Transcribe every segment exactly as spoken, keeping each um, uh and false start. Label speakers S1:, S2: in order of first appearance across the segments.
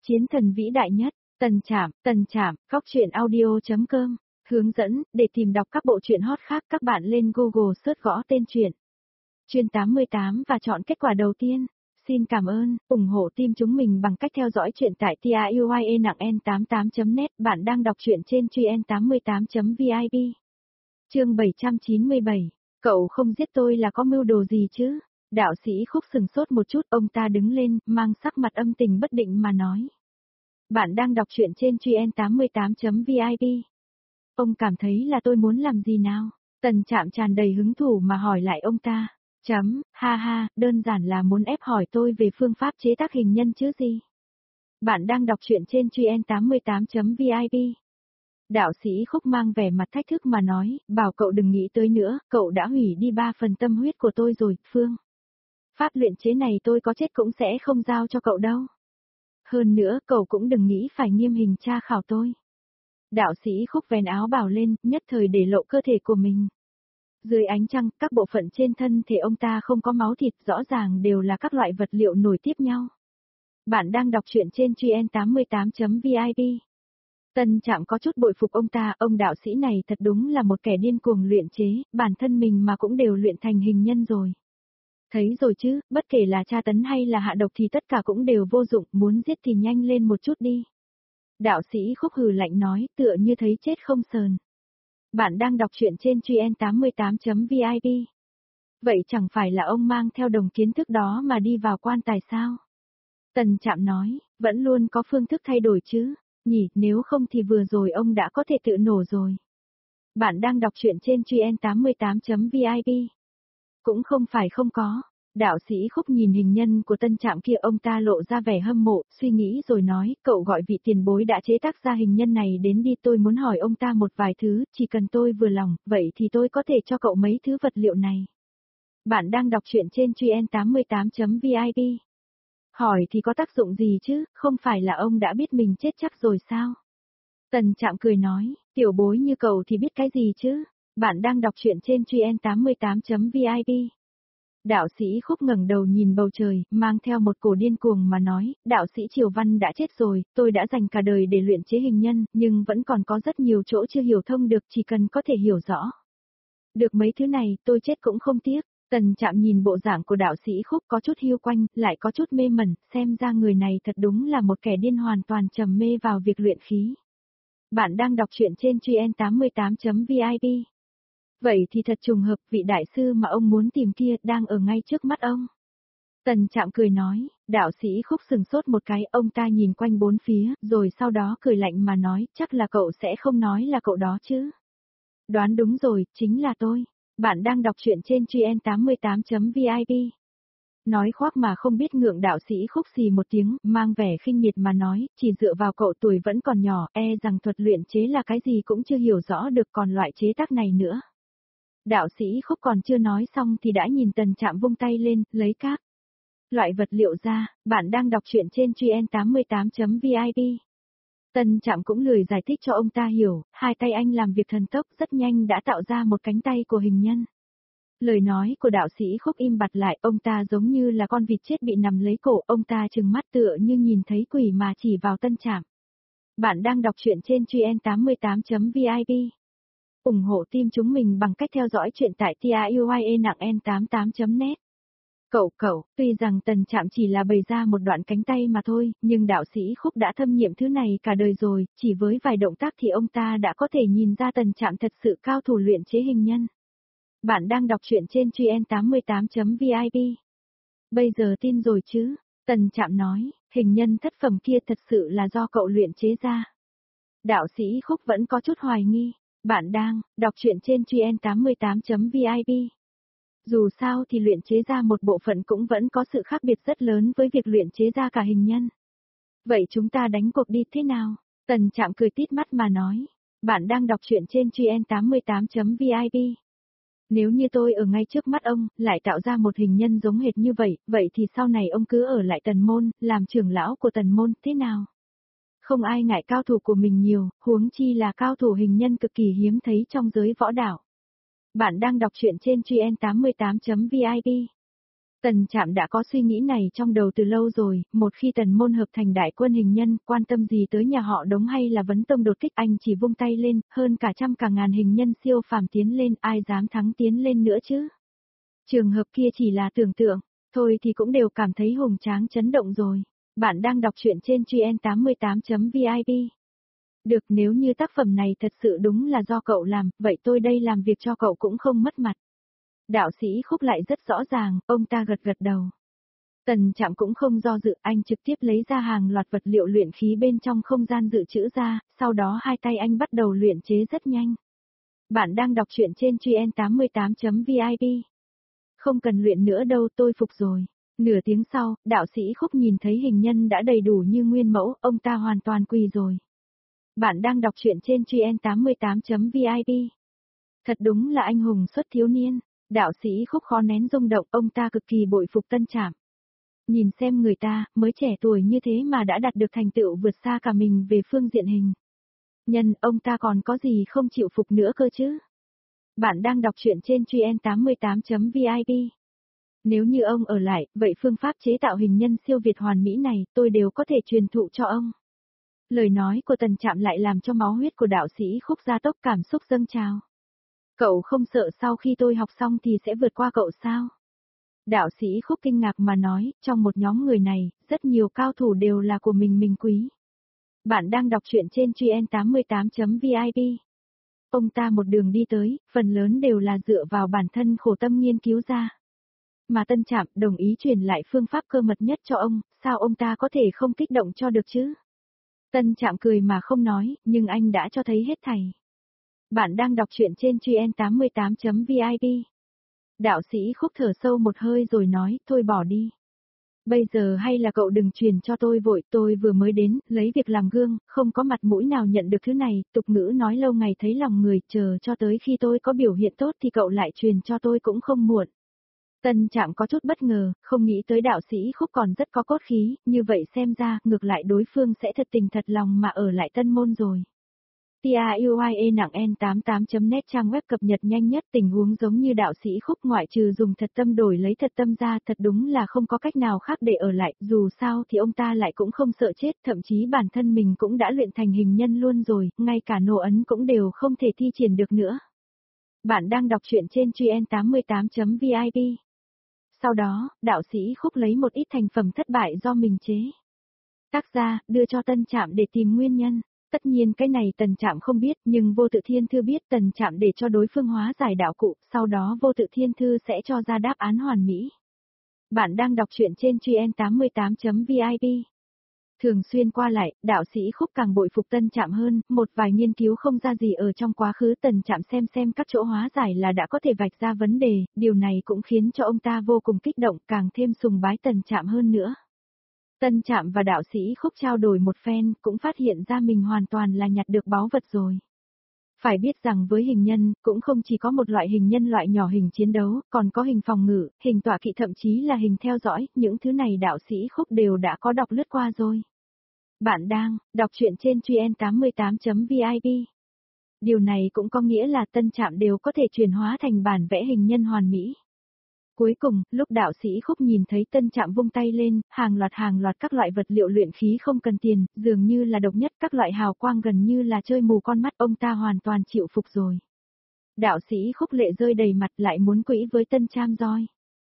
S1: Chiến thần vĩ đại nhất, Tần Trạm, Tần Trạm, góc truyện audio chấm com. Hướng dẫn, để tìm đọc các bộ truyện hot khác các bạn lên Google search gõ tên truyện. Chuyên tám mươi tám và chọn kết quả đầu tiên. Xin cảm ơn, ủng hộ team chúng mình bằng cách theo dõi truyện tại tiuye nặng n tám mươi tám chấm net. Bạn đang đọc truyện trên truyen tám mươi tám chấm vip. Chương bảy trăm chín mươi bảy. Cậu không giết tôi là có mưu đồ gì chứ? Đạo sĩ Khúc sừng sốt một chút, ông ta đứng lên, mang sắc mặt âm tình bất định mà nói. Bạn đang đọc truyện trên truyen tám mươi tám chấm vip. Ông cảm thấy là tôi muốn làm gì nào? Tần Trạm tràn đầy hứng thú mà hỏi lại ông ta. Chấm, ha ha, đơn giản là muốn ép hỏi tôi về phương pháp chế tác hình nhân chứ gì. Bạn đang đọc truyện trên truyen tám mươi tám chấm vip. Đạo sĩ Khúc mang vẻ mặt thách thức mà nói, bảo cậu đừng nghĩ tới nữa, cậu đã hủy đi ba phần tâm huyết của tôi rồi, Phương. Pháp luyện chế này tôi có chết cũng sẽ không giao cho cậu đâu. Hơn nữa, cậu cũng đừng nghĩ phải nghiêm hình tra khảo tôi. Đạo sĩ Khúc vén áo bào lên, nhất thời để lộ cơ thể của mình. Dưới ánh trăng, các bộ phận trên thân thể ông ta không có máu thịt, rõ ràng đều là các loại vật liệu nối tiếp nhau. Bạn đang đọc truyện trên truyen tám mươi tám chấm vip. Tần Trạm có chút bội phục ông ta, ông đạo sĩ này thật đúng là một kẻ điên cuồng luyện chế, bản thân mình mà cũng đều luyện thành hình nhân rồi. Thấy rồi chứ, bất kể là tra tấn hay là hạ độc thì tất cả cũng đều vô dụng, muốn giết thì nhanh lên một chút đi. Đạo sĩ Khúc hừ lạnh nói, tựa như thấy chết không sờn. Bạn đang đọc truyện trên truyen tám mươi tám chấm vip. Vậy chẳng phải là ông mang theo đồng kiến thức đó mà đi vào quan tài sao? Tần Trạm nói, vẫn luôn có phương thức thay đổi chứ, nhỉ, nếu không thì vừa rồi ông đã có thể tự nổ rồi. Bạn đang đọc truyện trên truyen tám mươi tám chấm vip. Cũng không phải không có. Đạo sĩ Khúc nhìn hình nhân của Tân Trạm kia, ông ta lộ ra vẻ hâm mộ, suy nghĩ rồi nói, cậu gọi vị tiền bối đã chế tác ra hình nhân này đến đi, tôi muốn hỏi ông ta một vài thứ, chỉ cần tôi vừa lòng, vậy thì tôi có thể cho cậu mấy thứ vật liệu này. Bạn đang đọc truyện trên truyen tám mươi tám chấm vip. Hỏi thì có tác dụng gì chứ, không phải là ông đã biết mình chết chắc rồi sao? Tần Trạm cười nói, tiểu bối như cậu thì biết cái gì chứ? Bạn đang đọc truyện trên truyen tám mươi tám chấm vip. Đạo sĩ Khúc ngẩng đầu nhìn bầu trời, mang theo một cổ điên cuồng mà nói, đạo sĩ Triều Văn đã chết rồi, tôi đã dành cả đời để luyện chế hình nhân, nhưng vẫn còn có rất nhiều chỗ chưa hiểu thông được, chỉ cần có thể hiểu rõ. Được mấy thứ này, tôi chết cũng không tiếc. Tần Trạm nhìn bộ dạng của đạo sĩ Khúc có chút hiu quanh, lại có chút mê mẩn, xem ra người này thật đúng là một kẻ điên hoàn toàn trầm mê vào việc luyện khí. Bạn đang đọc truyện trên truyen tám mươi tám chấm vip. Vậy thì thật trùng hợp, vị đại sư mà ông muốn tìm kia đang ở ngay trước mắt ông. Tần Trạm cười nói, đạo sĩ Khúc sừng sốt một cái, ông ta nhìn quanh bốn phía, rồi sau đó cười lạnh mà nói, chắc là cậu sẽ không nói là cậu đó chứ. Đoán đúng rồi, chính là tôi. Bạn đang đọc truyện trên truyen tám mươi tám chấm vip. Nói khoác mà không biết ngượng, đạo sĩ Khúc xì một tiếng, mang vẻ khinh miệt mà nói, chỉ dựa vào cậu tuổi vẫn còn nhỏ, e rằng thuật luyện chế là cái gì cũng chưa hiểu rõ được, còn loại chế tác này nữa. Đạo sĩ Khúc còn chưa nói xong thì đã nhìn Tần Trạm vung tay lên, lấy các loại vật liệu ra. Bạn đang đọc truyện trên truyen tám mươi tám chấm vip. Tần Trạm cũng lười giải thích cho ông ta hiểu, hai tay anh làm việc thần tốc, rất nhanh đã tạo ra một cánh tay của hình nhân. Lời nói của đạo sĩ Khúc im bặt lại, ông ta giống như là con vịt chết bị nằm lấy cổ, ông ta trừng mắt tựa như nhìn thấy quỷ mà chỉ vào Tân Trạm. Bạn đang đọc truyện trên truyen tám mươi tám chấm vip. Ủng hộ team chúng mình bằng cách theo dõi truyện tại tiuye nặng n tám mươi tám chấm net. Cậu cậu, tuy rằng Tần Trạm chỉ là bày ra một đoạn cánh tay mà thôi, nhưng đạo sĩ Khúc đã thâm nhiệm thứ này cả đời rồi, chỉ với vài động tác thì ông ta đã có thể nhìn ra Tần Trạm thật sự cao thủ luyện chế hình nhân. Bạn đang đọc truyện trên truyen tám mươi tám chấm vip. Bây giờ tin rồi chứ? Tần Trạm nói, hình nhân thất phẩm kia thật sự là do cậu luyện chế ra. Đạo sĩ Khúc vẫn có chút hoài nghi. Bạn đang đọc truyện trên truyen tám mươi tám chấm vip. Dù sao thì luyện chế ra một bộ phận cũng vẫn có sự khác biệt rất lớn với việc luyện chế ra cả hình nhân. Vậy chúng ta đánh cuộc đi thế nào? Tần Trạm cười tít mắt mà nói. Bạn đang đọc truyện trên truyen tám mươi tám chấm vip. Nếu như tôi ở ngay trước mắt ông, lại tạo ra một hình nhân giống hệt như vậy, vậy thì sau này ông cứ ở lại Tần Môn, làm trưởng lão của Tần Môn, thế nào? Không ai ngại cao thủ của mình nhiều, huống chi là cao thủ hình nhân cực kỳ hiếm thấy trong giới võ đạo. Bạn đang đọc truyện trên truyen tám mươi tám chấm vip. Tần Trạm đã có suy nghĩ này trong đầu từ lâu rồi, một khi Tần môn hợp thành đại quân hình nhân, quan tâm gì tới nhà họ Đống hay là vấn tông đột kích, anh chỉ vung tay lên, hơn cả trăm cả ngàn hình nhân siêu phàm tiến lên, ai dám thắng tiến lên nữa chứ. Trường hợp kia chỉ là tưởng tượng, thôi thì cũng đều cảm thấy hùng tráng chấn động rồi. Bạn đang đọc truyện trên Truyện tám mươi tám chấm vi i pi. Được, nếu như tác phẩm này thật sự đúng là do cậu làm, vậy tôi đây làm việc cho cậu cũng không mất mặt. Đạo sĩ Khúc lại rất rõ ràng, ông ta gật gật đầu. Tần Trạm cũng không do dự, anh trực tiếp lấy ra hàng loạt vật liệu luyện khí bên trong không gian dự trữ ra, sau đó hai tay anh bắt đầu luyện chế rất nhanh. Bạn đang đọc truyện trên Truyện tám mươi tám chấm vi i pi. Không cần luyện nữa đâu, tôi phục rồi. Nửa tiếng sau, đạo sĩ Khúc nhìn thấy hình nhân đã đầy đủ như nguyên mẫu, ông ta hoàn toàn quỳ rồi. Bạn đang đọc truyện trên Truyện tám mươi tám chấm vi i pi. Thật đúng là anh hùng xuất thiếu niên. Đạo sĩ Khúc khó nén rung động, ông ta cực kỳ bội phục Tân Trạm. Nhìn xem người ta, mới trẻ tuổi như thế mà đã đạt được thành tựu vượt xa cả mình về phương diện hình nhân, ông ta còn có gì không chịu phục nữa cơ chứ. Bạn đang đọc truyện trên Truyện tám mươi tám chấm vi i pi. Nếu như ông ở lại, vậy phương pháp chế tạo hình nhân siêu việt hoàn mỹ này, tôi đều có thể truyền thụ cho ông. Lời nói của Tần Trạm lại làm cho máu huyết của đạo sĩ Khúc gia tốc, cảm xúc dâng trào. Cậu không sợ sau khi tôi học xong thì sẽ vượt qua cậu sao? Đạo sĩ Khúc kinh ngạc mà nói, trong một nhóm người này, rất nhiều cao thủ đều là của mình mình quý. Bạn đang đọc truyện trên Truyện tám mươi tám chấm vi i pi. Ông ta một đường đi tới, phần lớn đều là dựa vào bản thân khổ tâm nghiên cứu ra. Mà Tân Trạm đồng ý truyền lại phương pháp cơ mật nhất cho ông, sao ông ta có thể không kích động cho được chứ? Tân Trạm cười mà không nói, nhưng anh đã cho thấy hết thảy. Bạn đang đọc truyện trên Truyện tám mươi tám chấm vi i pi. Đạo sĩ Khúc thở sâu một hơi rồi nói, thôi bỏ đi. Bây giờ hay là cậu đừng truyền cho tôi vội, tôi vừa mới đến, lấy việc làm gương, không có mặt mũi nào nhận được thứ này, tục ngữ nói lâu ngày thấy lòng người, chờ cho tới khi tôi có biểu hiện tốt thì cậu lại truyền cho tôi cũng không muộn. Tân Trạm có chút bất ngờ, không nghĩ tới đạo sĩ Khúc còn rất có cốt khí, như vậy xem ra, ngược lại đối phương sẽ thật tình thật lòng mà ở lại Tân Môn rồi. TIUIE nặng N tám mươi tám chấm net trang web cập nhật nhanh nhất, tình huống giống như đạo sĩ Khúc ngoại trừ dùng thật tâm đổi lấy thật tâm ra, thật đúng là không có cách nào khác để ở lại, dù sao thì ông ta lại cũng không sợ chết, thậm chí bản thân mình cũng đã luyện thành hình nhân luôn rồi, ngay cả nô ấn cũng đều không thể thi triển được nữa. Bạn đang đọc truyện trên Truyện tám mươi tám chấm vi i pi. Sau đó, đạo sĩ Khúc lấy một ít thành phẩm thất bại do mình chế tác ra, đưa cho Tân Trạm để tìm nguyên nhân. Tất nhiên cái này Tần Trạm không biết, nhưng Vô Tự Thiên Thư biết. Tần Trạm để cho đối phương hóa giải đạo cụ, sau đó Vô Tự Thiên Thư sẽ cho ra đáp án hoàn mỹ. Bạn đang đọc truyện trên Truyện tám mươi tám chấm vi i pi. Thường xuyên qua lại, đạo sĩ Khúc càng bội phục Tân Trạm hơn, một vài nghiên cứu không ra gì ở trong quá khứ Tần Trạm xem xem các chỗ hóa giải là đã có thể vạch ra vấn đề, điều này cũng khiến cho ông ta vô cùng kích động, càng thêm sùng bái Tần Trạm hơn nữa. Tân Trạm và đạo sĩ Khúc trao đổi một phen, cũng phát hiện ra mình hoàn toàn là nhặt được báu vật rồi. Phải biết rằng với hình nhân, cũng không chỉ có một loại hình nhân loại nhỏ hình chiến đấu, còn có hình phòng ngự, hình tọa kỵ, thậm chí là hình theo dõi, những thứ này đạo sĩ Khúc đều đã có đọc lướt qua rồi. Bạn đang đọc truyện trên Truyện tám mươi tám chấm vi i pi. Điều này cũng có nghĩa là Tân Trạm đều có thể chuyển hóa thành bản vẽ hình nhân hoàn mỹ. Cuối cùng, lúc đạo sĩ Khúc nhìn thấy Tân Trạm vung tay lên, hàng loạt hàng loạt các loại vật liệu luyện khí không cần tiền, dường như là độc nhất, các loại hào quang gần như là chơi mù con mắt, ông ta hoàn toàn chịu phục rồi. Đạo sĩ Khúc lệ rơi đầy mặt, lại muốn quỹ với Tân Trạm rồi.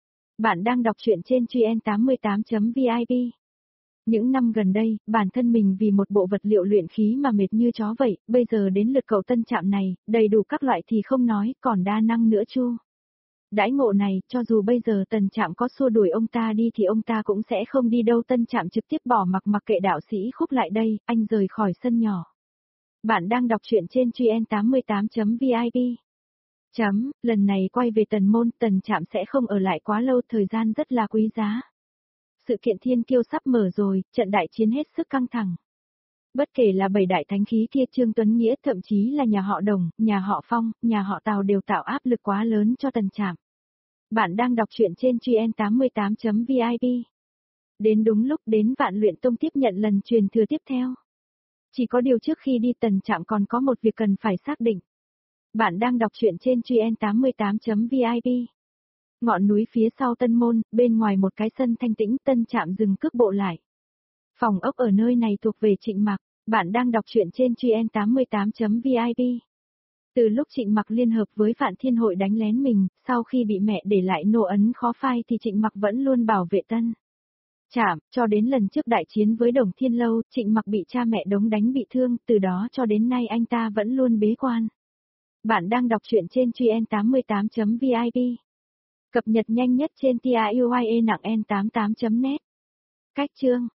S1: Bạn đang đọc truyện trên Truyện tám mươi tám chấm vi i pi. Những năm gần đây, bản thân mình vì một bộ vật liệu luyện khí mà mệt như chó vậy, bây giờ đến lượt cậu Tân Trạm này, đầy đủ các loại thì không nói, còn đa năng nữa chu. Đãi ngộ này, cho dù bây giờ Tần Trạm có xua đuổi ông ta đi thì ông ta cũng sẽ không đi đâu. Tân Trạm trực tiếp bỏ mặc mặc kệ đạo sĩ Khúc lại đây, anh rời khỏi sân nhỏ. Bạn đang đọc truyện trên Truyện tám mươi tám chấm vi i pi. Chấm, lần này quay về Tần Môn, Tần Trạm sẽ không ở lại quá lâu, thời gian rất là quý giá. Sự kiện thiên kiêu sắp mở rồi, trận đại chiến hết sức căng thẳng. Bất kể là bảy đại thánh khí kia, Trương Tuấn Nghĩa, thậm chí là nhà họ Đồng, nhà họ Phong, nhà họ Tào đều tạo áp lực quá lớn cho Tần Trạm. Bạn đang đọc truyện trên Truyện tám mươi tám chấm vi i pi. Đến đúng lúc đến Vạn Luyện Tông tiếp nhận lần truyền thừa tiếp theo. Chỉ có điều trước khi đi Tần Trạm còn có một việc cần phải xác định. Bạn đang đọc truyện trên Truyện tám mươi tám chấm vi i pi. Ngọn núi phía sau Tân Môn, bên ngoài một cái sân thanh tĩnh, Tân Trạm dừng cước bộ lại. Phòng ốc ở nơi này thuộc về Trịnh Mặc, bạn đang đọc truyện trên Truyen tám mươi tám chấm vi i pi. Từ lúc Trịnh Mặc liên hợp với Vạn Thiên Hội đánh lén mình, sau khi bị mẹ để lại nô ấn khó phai thì Trịnh Mặc vẫn luôn bảo vệ Tân Trạm, cho đến lần trước đại chiến với Đồng Thiên Lâu, Trịnh Mặc bị cha mẹ đống đánh bị thương, từ đó cho đến nay anh ta vẫn luôn bế quan. Bạn đang đọc truyện trên Truyen tám mươi tám chấm vi i pi. Cập nhật nhanh nhất trên tiuie nặng n tám mươi tám chấm net. Cách chương